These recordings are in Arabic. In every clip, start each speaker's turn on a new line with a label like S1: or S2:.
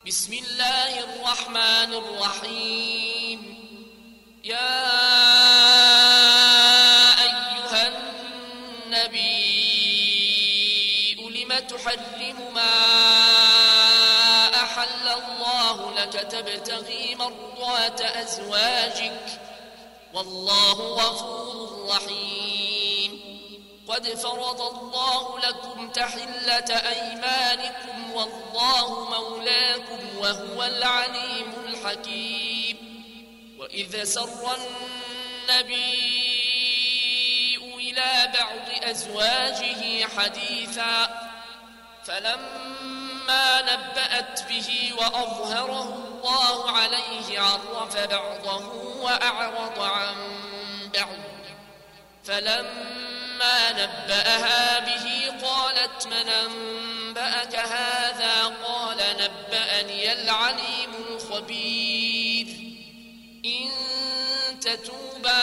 S1: بسم الله الرحمن الرحيم. يا أيها النبي لم تحرم ما أحل الله لك تبتغي مرضات أزواجك والله غفور رحيم. قد فرض الله لكم تحلة أيمانكم والله مولاكم وهو العليم الحكيم. وإذا سر النبي إلى بعض أزواجه حديثا فلما نبأت به وأظهره الله عليه عرف بعضه وأعرض عن بعض فلما نبأها به قالت من أنبأك هذا قال نبأني العليم الخبير. إن تتوبا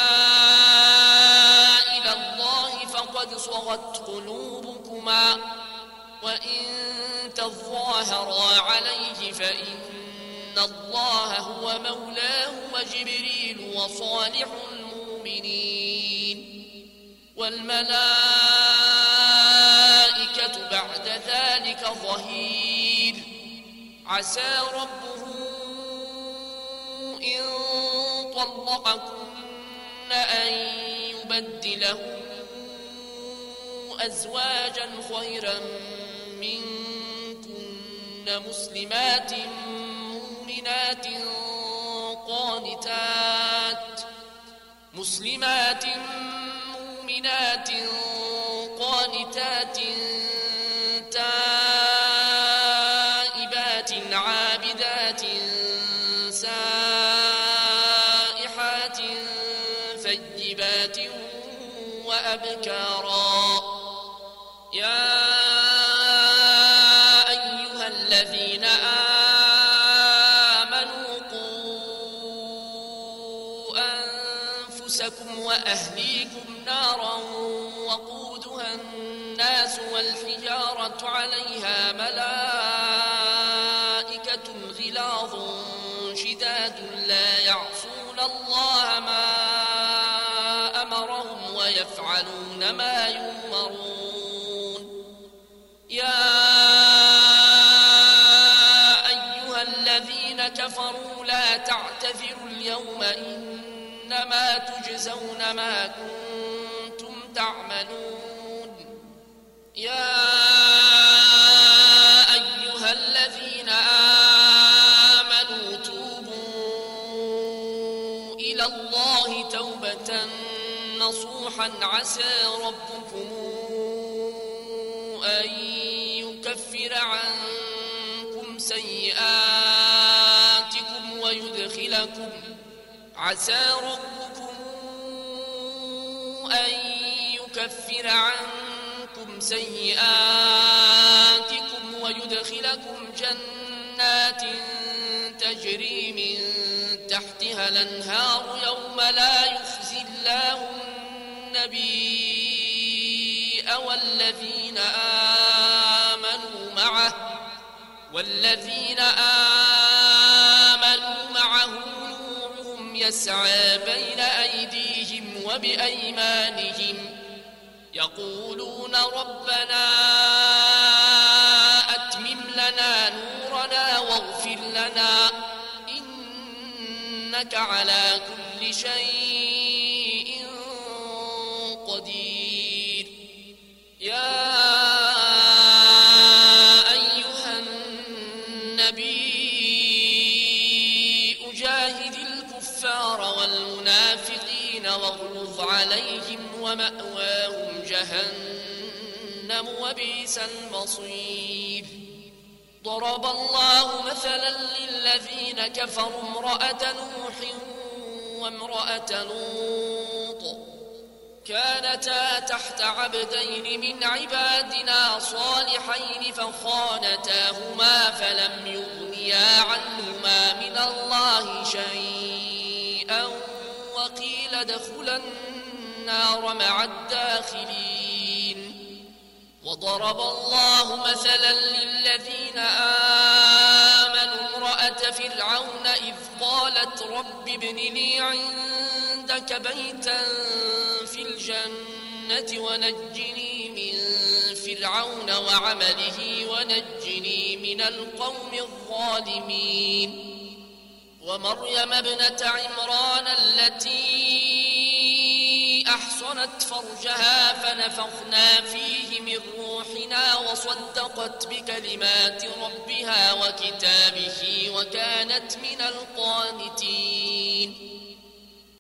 S1: إلى الله فقد صغت قلوبكما وإن تظاهرا عليه فإن الله هو مولاه وجبريل وصالح المؤمنين والملائكة بعد ذلك ظهير. عسى ربه إن طلقكن أن يبدله أزواجا خيرا منكن مسلمات مؤمنات قانتات تائبات عابدات سائحات ثيبات وأبكارا. يا أيها الذين آمنوا قوا أنفسكم وأهليكم نارا وقودها الناس والحجارة عليها ملائكة غلاظ شداد لا يعصون الله ما أمرهم ويفعلون ما يؤمرون. يا أيها الذين كفروا لا تعتذروا اليوم إنما تجزون ما كنتم تعملون. يا أيها الذين آمنوا توبوا إلى الله توبة نصوحا عسى ربكم أن يكفر عنكم سيئاتكم ويدخلكم جنات تجري من تحتها الأنهار يوم لا يخزي الله النبي والذين آمنوا معه نورهم يسعى بين أيديهم وبأيمانهم يقولون ربنا أتمم لنا نورنا واغفر لنا إنك على كل شيء قدير. يا أيها النبي جاهد الكفار والمنافقين واغلظ عليهم ومأواهم جهنم وبئس المصير. ضرب الله مثلا للذين كفروا امرأة نوح وامرأة لوط كانتا تحت عبدين من عبادنا صالحين فخانتاهما فلم يغنيا عنهما من الله شيئا وقيل ادخلا النار مع الداخلين. وضرب الله مثلا للذين آمنوا وامرأة فرعون إذ قالت رب ابن لي عندك بيتا في الجنة ونجني من فرعون وعمله ونجني من القوم الظالمين ومريم ابنة عمران التي أحصنت فرجها فنفخنا فيه من روحنا وصدقت بكلمات ربها وكتابه وكانت من القانتين